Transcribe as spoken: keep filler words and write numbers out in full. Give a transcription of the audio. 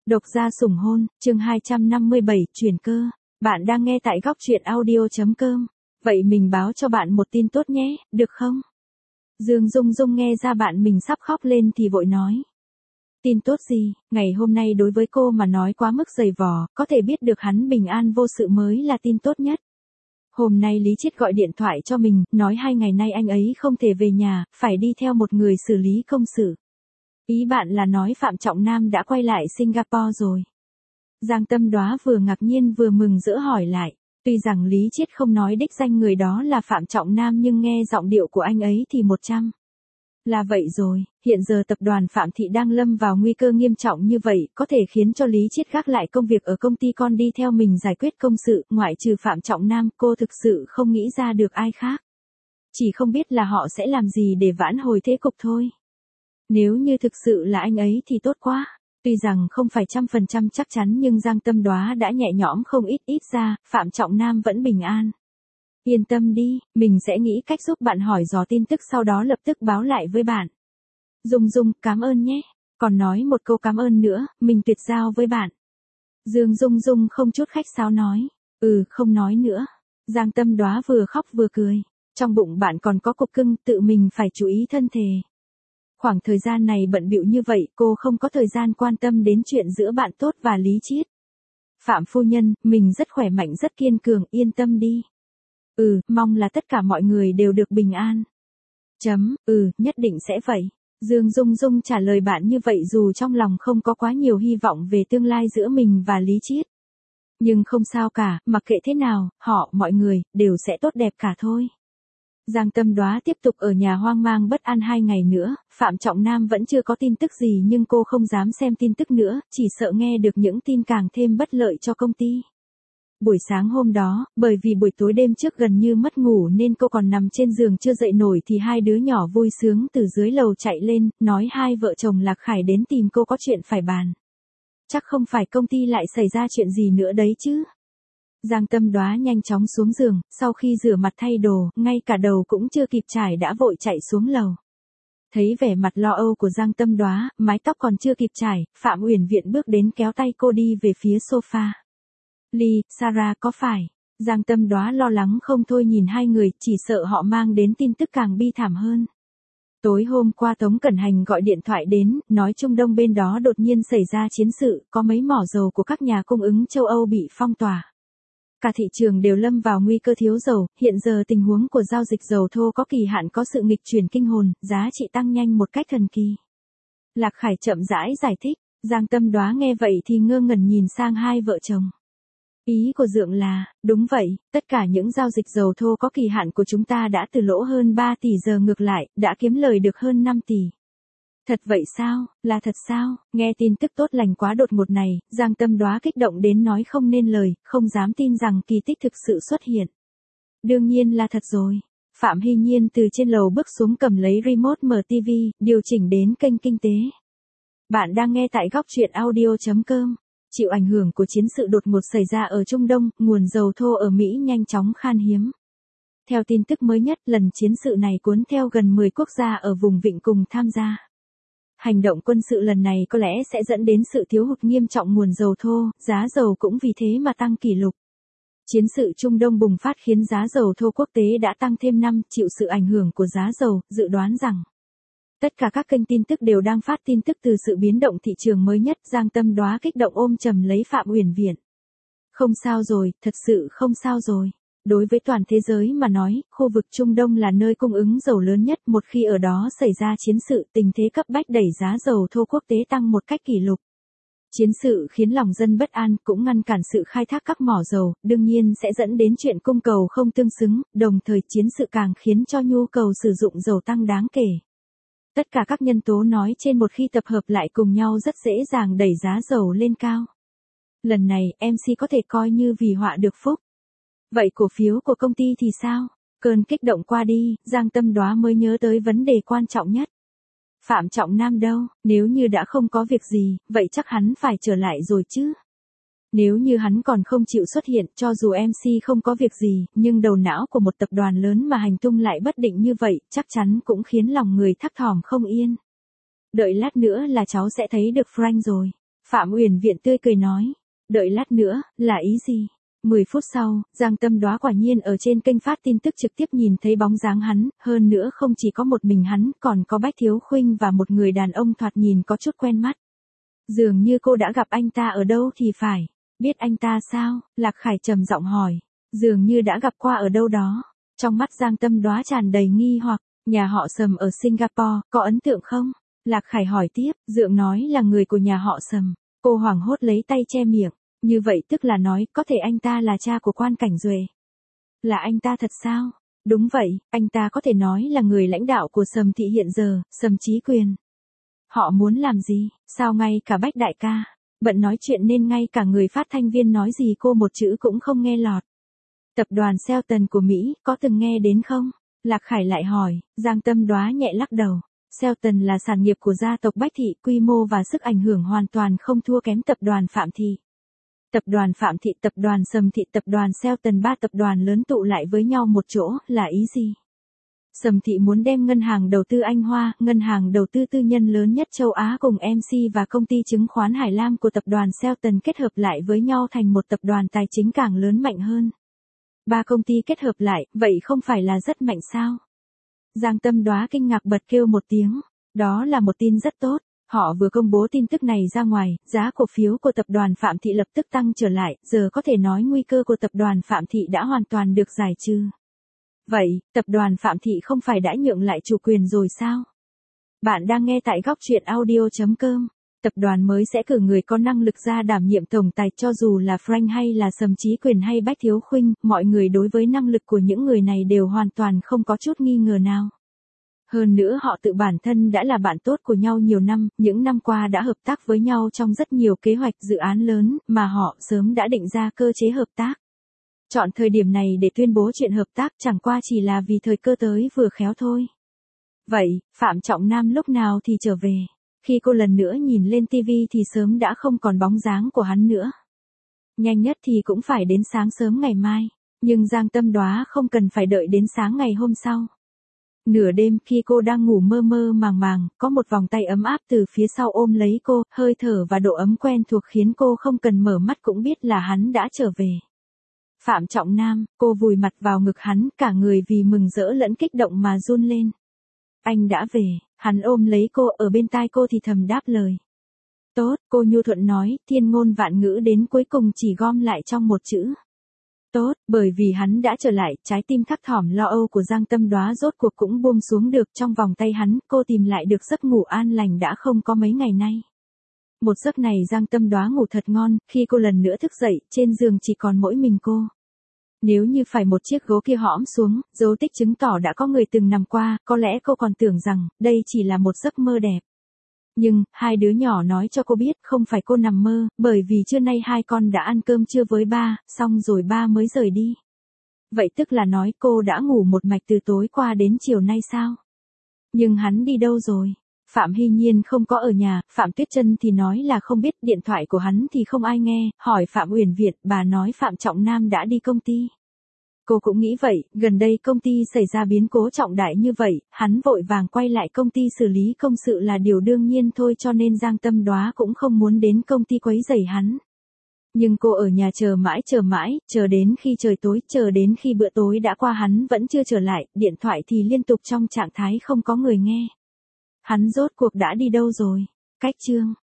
Độc gia sủng hôn, chương hai trăm năm mươi bảy, chuyển cơ. Bạn đang nghe tại góc truyện audio chấm com. Vậy mình báo cho bạn một tin tốt nhé, được không? Dương Dung Dung nghe ra bạn mình sắp khóc lên thì vội nói. Tin tốt gì, ngày hôm nay đối với cô mà nói quá mức dày vò, có thể biết được hắn bình an vô sự mới là tin tốt nhất. Hôm nay Lý Chiết gọi điện thoại cho mình, nói hai ngày nay anh ấy không thể về nhà, phải đi theo một người xử lý công sự. Ý bạn là nói Phạm Trọng Nam đã quay lại Singapore rồi. Giang Tâm Đóa vừa ngạc nhiên vừa mừng rỡ hỏi lại. Tuy rằng Lý Chiết không nói đích danh người đó là Phạm Trọng Nam nhưng nghe giọng điệu của anh ấy thì một trăm. Là vậy rồi, hiện giờ tập đoàn Phạm Thị đang lâm vào nguy cơ nghiêm trọng như vậy, có thể khiến cho Lý Chiết gác lại công việc ở công ty con đi theo mình giải quyết công sự, ngoại trừ Phạm Trọng Nam, cô thực sự không nghĩ ra được ai khác. Chỉ không biết là họ sẽ làm gì để vãn hồi thế cục thôi. Nếu như thực sự là anh ấy thì tốt quá. Tuy rằng không phải trăm phần trăm chắc chắn nhưng Giang Tâm Đóa đã nhẹ nhõm không ít ít ra, Phạm Trọng Nam vẫn bình an. Yên tâm đi, mình sẽ nghĩ cách giúp bạn hỏi dò tin tức sau đó lập tức báo lại với bạn. Dung Dung, cảm ơn nhé. Còn nói một câu cảm ơn nữa, mình tuyệt giao với bạn. Dương Dung Dung không chút khách sáo nói. Ừ, không nói nữa. Giang Tâm Đóa vừa khóc vừa cười. Trong bụng bạn còn có cục cưng, tự mình phải chú ý thân thể. Khoảng thời gian này bận bịu như vậy, cô không có thời gian quan tâm đến chuyện giữa bạn tốt và Lý Chiết. Phạm phu nhân, mình rất khỏe mạnh rất kiên cường, yên tâm đi. Ừ, mong là tất cả mọi người đều được bình an. Chấm, ừ, nhất định sẽ vậy. Dương Dung Dung trả lời bạn như vậy dù trong lòng không có quá nhiều hy vọng về tương lai giữa mình và Lý Chiết. Nhưng không sao cả, mặc kệ thế nào, họ, mọi người, đều sẽ tốt đẹp cả thôi. Giang Tâm Đóa tiếp tục ở nhà hoang mang bất an hai ngày nữa, Phạm Trọng Nam vẫn chưa có tin tức gì nhưng cô không dám xem tin tức nữa, chỉ sợ nghe được những tin càng thêm bất lợi cho công ty. Buổi sáng hôm đó, bởi vì buổi tối đêm trước gần như mất ngủ nên cô còn nằm trên giường chưa dậy nổi thì hai đứa nhỏ vui sướng từ dưới lầu chạy lên, nói hai vợ chồng Lạc Khải đến tìm cô có chuyện phải bàn. Chắc không phải công ty lại xảy ra chuyện gì nữa đấy chứ. Giang Tâm Đóa nhanh chóng xuống giường, sau khi rửa mặt thay đồ, ngay cả đầu cũng chưa kịp trải đã vội chạy xuống lầu. Thấy vẻ mặt lo âu của Giang Tâm Đóa, mái tóc còn chưa kịp trải, Phạm Uyển Viện bước đến kéo tay cô đi về phía sofa. Ly, Sarah có phải? Giang Tâm Đóa lo lắng không thôi nhìn hai người, chỉ sợ họ mang đến tin tức càng bi thảm hơn. Tối hôm qua Tống Cẩn Hành gọi điện thoại đến, nói Trung Đông bên đó đột nhiên xảy ra chiến sự, có mấy mỏ dầu của các nhà cung ứng châu Âu bị phong tỏa. Cả thị trường đều lâm vào nguy cơ thiếu dầu, hiện giờ tình huống của giao dịch dầu thô có kỳ hạn có sự nghịch chuyển kinh hồn, giá trị tăng nhanh một cách thần kỳ. Lạc Khải chậm rãi giải thích, Giang Tâm Đóa nghe vậy thì ngơ ngẩn nhìn sang hai vợ chồng. Ý của Dượng là, đúng vậy, tất cả những giao dịch dầu thô có kỳ hạn của chúng ta đã từ lỗ hơn ba tỷ giờ ngược lại, đã kiếm lời được hơn năm tỷ. Thật vậy sao, là thật sao, nghe tin tức tốt lành quá đột ngột này, Giang Tâm Đóa kích động đến nói không nên lời, không dám tin rằng kỳ tích thực sự xuất hiện. Đương nhiên là thật rồi. Phạm Hy Nhiên từ trên lầu bước xuống cầm lấy remote mở ti vi, điều chỉnh đến kênh kinh tế. Bạn đang nghe tại góc truyện audio chấm com. Chịu ảnh hưởng của chiến sự đột ngột xảy ra ở Trung Đông, nguồn dầu thô ở Mỹ nhanh chóng khan hiếm. Theo tin tức mới nhất, lần chiến sự này cuốn theo gần mười quốc gia ở vùng vịnh cùng tham gia. Hành động quân sự lần này có lẽ sẽ dẫn đến sự thiếu hụt nghiêm trọng nguồn dầu thô, giá dầu cũng vì thế mà tăng kỷ lục. Chiến sự Trung Đông bùng phát khiến giá dầu thô quốc tế đã tăng thêm năm, chịu sự ảnh hưởng của giá dầu, dự đoán rằng tất cả các kênh tin tức đều đang phát tin tức từ sự biến động thị trường mới nhất. Giang Tâm Đóa kích động ôm chầm lấy Phạm Uyển Viện. Không sao rồi, thật sự không sao rồi. Đối với toàn thế giới mà nói, khu vực Trung Đông là nơi cung ứng dầu lớn nhất, một khi ở đó xảy ra chiến sự, tình thế cấp bách đẩy giá dầu thô quốc tế tăng một cách kỷ lục. Chiến sự khiến lòng dân bất an, cũng ngăn cản sự khai thác các mỏ dầu, đương nhiên sẽ dẫn đến chuyện cung cầu không tương xứng, đồng thời chiến sự càng khiến cho nhu cầu sử dụng dầu tăng đáng kể. Tất cả các nhân tố nói trên một khi tập hợp lại cùng nhau rất dễ dàng đẩy giá dầu lên cao. Lần này, em xê có thể coi như vì họa được phúc. Vậy cổ phiếu của công ty thì sao? Cơn kích động qua đi, Giang Tâm Đóa mới nhớ tới vấn đề quan trọng nhất. Phạm Trọng Nam đâu, nếu như đã không có việc gì, vậy chắc hắn phải trở lại rồi chứ. Nếu như hắn còn không chịu xuất hiện, cho dù em xê không có việc gì, nhưng đầu não của một tập đoàn lớn mà hành tung lại bất định như vậy, chắc chắn cũng khiến lòng người thấp thỏm không yên. Đợi lát nữa là cháu sẽ thấy được Frank rồi. Phạm Uyển Viện tươi cười nói. Đợi lát nữa, là ý gì? mười phút sau, Giang Tâm Đóa quả nhiên ở trên kênh phát tin tức trực tiếp nhìn thấy bóng dáng hắn, hơn nữa không chỉ có một mình hắn, còn có Bách Thiếu Khuynh và một người đàn ông thoạt nhìn có chút quen mắt. Dường như cô đã gặp anh ta ở đâu thì phải. Biết anh ta sao? Lạc Khải trầm giọng hỏi. Dường như đã gặp qua ở đâu đó. Trong mắt Giang Tâm Đóa tràn đầy nghi hoặc, nhà họ Sầm ở Singapore, có ấn tượng không? Lạc Khải hỏi tiếp, Dượng nói là người của nhà họ Sầm. Cô hoảng hốt lấy tay che miệng. Như vậy tức là nói, có thể anh ta là cha của Quan Cảnh Duệ. Là anh ta thật sao? Đúng vậy, anh ta có thể nói là người lãnh đạo của Sầm thị hiện giờ, Sầm Chí Quyền. Họ muốn làm gì? Sao ngay cả Bách đại ca bận nói chuyện nên ngay cả người phát thanh viên nói gì cô một chữ cũng không nghe lọt. Tập đoàn Selton của Mỹ, có từng nghe đến không? Lạc Khải lại hỏi. Giang Tâm Đóa nhẹ lắc đầu. Selton là sản nghiệp của gia tộc Bách thị, quy mô và sức ảnh hưởng hoàn toàn không thua kém tập đoàn Phạm thị. Tập đoàn Phạm thị, tập đoàn Sầm thị, tập đoàn Selton, ba tập đoàn lớn tụ lại với nhau một chỗ, là ý gì? Sầm thị muốn đem ngân hàng đầu tư Anh Hoa, ngân hàng đầu tư tư nhân lớn nhất châu Á cùng em xê và công ty chứng khoán Hải Lam của tập đoàn Selton kết hợp lại với nhau thành một tập đoàn tài chính càng lớn mạnh hơn. Ba công ty kết hợp lại, vậy không phải là rất mạnh sao? Giang Tâm Đóa kinh ngạc bật kêu một tiếng. Đó là một tin rất tốt. Họ vừa công bố tin tức này ra ngoài, giá cổ phiếu của tập đoàn Phạm thị lập tức tăng trở lại, giờ có thể nói nguy cơ của tập đoàn Phạm thị đã hoàn toàn được giải trừ. Vậy, tập đoàn Phạm thị không phải đã nhượng lại chủ quyền rồi sao? Bạn đang nghe tại góc truyện audio chấm com. Tập đoàn mới sẽ cử người có năng lực ra đảm nhiệm tổng tài, cho dù là Frank hay là Sầm Chí Quyền hay Bách Thiếu Khuynh, mọi người đối với năng lực của những người này đều hoàn toàn không có chút nghi ngờ nào. Hơn nữa họ tự bản thân đã là bạn tốt của nhau nhiều năm, những năm qua đã hợp tác với nhau trong rất nhiều kế hoạch dự án lớn, mà họ sớm đã định ra cơ chế hợp tác. Chọn thời điểm này để tuyên bố chuyện hợp tác chẳng qua chỉ là vì thời cơ tới vừa khéo thôi. Vậy, Phạm Trọng Nam lúc nào thì trở về? Khi cô lần nữa nhìn lên tivi thì sớm đã không còn bóng dáng của hắn nữa. Nhanh nhất thì cũng phải đến sáng sớm ngày mai, nhưng Giang Tâm Đóa không cần phải đợi đến sáng ngày hôm sau. Nửa đêm khi cô đang ngủ mơ mơ màng màng, có một vòng tay ấm áp từ phía sau ôm lấy cô, hơi thở và độ ấm quen thuộc khiến cô không cần mở mắt cũng biết là hắn đã trở về. Phạm Trọng Nam, cô vùi mặt vào ngực hắn, cả người vì mừng rỡ lẫn kích động mà run lên. Anh đã về, hắn ôm lấy cô, ở bên tai cô thì thầm đáp lời. Tốt, cô nhu thuận nói, thiên ngôn vạn ngữ đến cuối cùng chỉ gom lại trong một chữ. Tốt, bởi vì hắn đã trở lại, trái tim thấp thỏm lo âu của Giang Tâm Đóa rốt cuộc cũng buông xuống được, trong vòng tay hắn, cô tìm lại được giấc ngủ an lành đã không có mấy ngày nay. Một giấc này Giang Tâm Đóa ngủ thật ngon, khi cô lần nữa thức dậy, trên giường chỉ còn mỗi mình cô. Nếu như phải một chiếc gối kia hõm xuống, dấu tích chứng tỏ đã có người từng nằm qua, có lẽ cô còn tưởng rằng, đây chỉ là một giấc mơ đẹp. Nhưng, hai đứa nhỏ nói cho cô biết không phải cô nằm mơ, bởi vì trưa nay hai con đã ăn cơm trưa với ba, xong rồi ba mới rời đi. Vậy tức là nói cô đã ngủ một mạch từ tối qua đến chiều nay sao? Nhưng hắn đi đâu rồi? Phạm Hy Nhiên không có ở nhà, Phạm Tuyết Trân thì nói là không biết, điện thoại của hắn thì không ai nghe, hỏi Phạm Uyển Việt, bà nói Phạm Trọng Nam đã đi công ty. Cô cũng nghĩ vậy, gần đây công ty xảy ra biến cố trọng đại như vậy, hắn vội vàng quay lại công ty xử lý công sự là điều đương nhiên thôi, cho nên Giang Tâm Đóa cũng không muốn đến công ty quấy rầy hắn. Nhưng cô ở nhà chờ mãi chờ mãi, chờ đến khi trời tối, chờ đến khi bữa tối đã qua hắn vẫn chưa trở lại, điện thoại thì liên tục trong trạng thái không có người nghe. Hắn rốt cuộc đã đi đâu rồi? Cách chương